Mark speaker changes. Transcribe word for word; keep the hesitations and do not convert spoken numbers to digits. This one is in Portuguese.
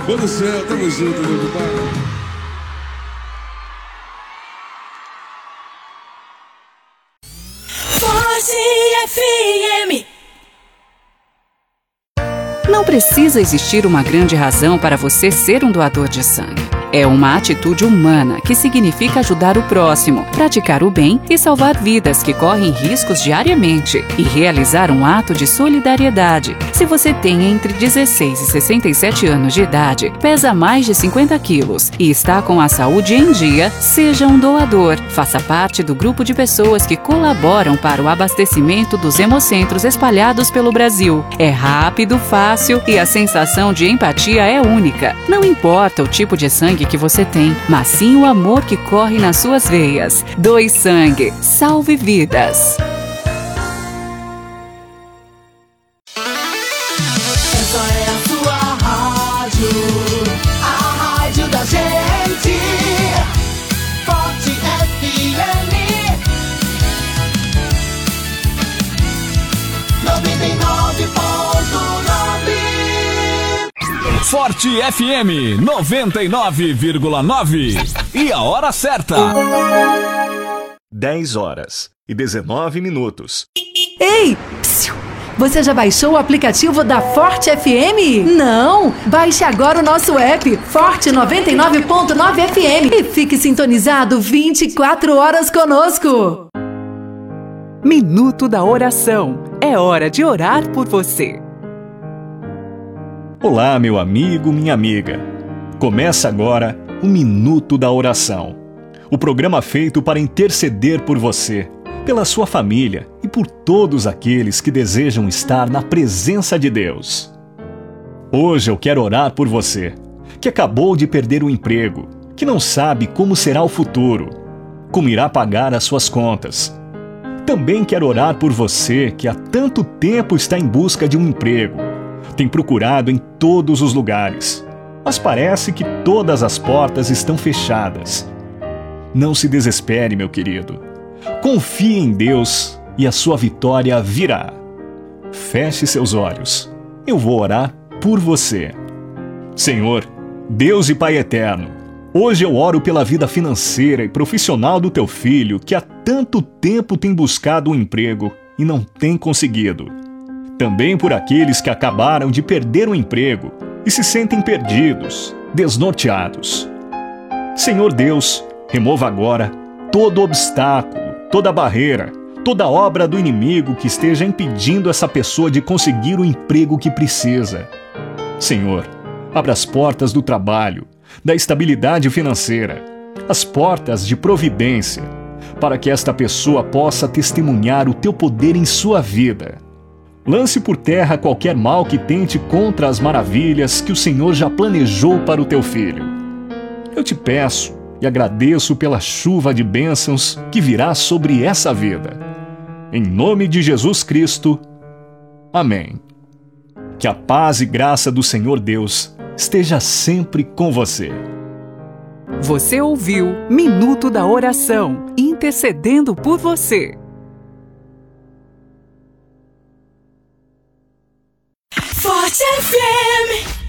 Speaker 1: Ô do céu, tamo junto, meu compadre.
Speaker 2: Forte F M.
Speaker 3: Não precisa existir uma grande razão para você ser um doador de sangue. É uma atitude humana que significa ajudar o próximo, praticar o bem e salvar vidas que correm riscos diariamente e realizar um ato de solidariedade. Se você tem entre dezesseis e sessenta e sete anos de idade, pesa mais de cinquenta quilos e está com a saúde em dia, seja um doador. Faça parte do grupo de pessoas que colaboram para o abastecimento dos hemocentros espalhados pelo Brasil. É rápido, fácil e a sensação de empatia é única. Não importa o tipo de sangue que você tem, mas sim o amor que corre nas suas veias. Doe sangue, salve vidas.
Speaker 2: Essa é a sua rádio, a rádio da gente. Forte F M noventa e nove ponto nove.
Speaker 4: Forte F M noventa e nove vírgula nove. E a hora certa:
Speaker 5: dez horas e dezenove minutos.
Speaker 6: Ei! Psiu. Você já baixou o aplicativo da Forte F M? Não! Baixe agora o nosso app Forte noventa e nove ponto nove F M e fique sintonizado vinte e quatro horas conosco.
Speaker 3: Minuto da Oração. É hora de orar por você.
Speaker 5: Olá, meu amigo, minha amiga. Começa agora o Minuto da Oração. O programa feito para interceder por você, pela sua família e por todos aqueles que desejam estar na presença de Deus. Hoje eu quero orar por você, que acabou de perder o emprego, que não sabe como será o futuro, como irá pagar as suas contas. Também quero orar por você que há tanto tempo está em busca de um emprego, tem procurado em todos os lugares, mas parece que todas as portas estão fechadas. Não se desespere, meu querido. Confie em Deus e a sua vitória virá. Feche seus olhos. Eu vou orar por você. Senhor, Deus e Pai eterno, hoje eu oro pela vida financeira e profissional do teu filho que há tanto tempo tem buscado um emprego e não tem conseguido. Também por aqueles que acabaram de perder o emprego e se sentem perdidos, desnorteados. Senhor Deus, remova agora todo obstáculo, toda barreira, toda obra do inimigo que esteja impedindo essa pessoa de conseguir o emprego que precisa. Senhor, abra as portas do trabalho, da estabilidade financeira, as portas de providência, para que esta pessoa possa testemunhar o teu poder em sua vida. Lance por terra qualquer mal que tente contra as maravilhas que o Senhor já planejou para o teu filho. Eu te peço e agradeço pela chuva de bênçãos que virá sobre essa vida. Em nome de Jesus Cristo. Amém. Que a paz e graça do Senhor Deus esteja sempre com você.
Speaker 3: Você ouviu Minuto da Oração, intercedendo por você.
Speaker 2: Forte F M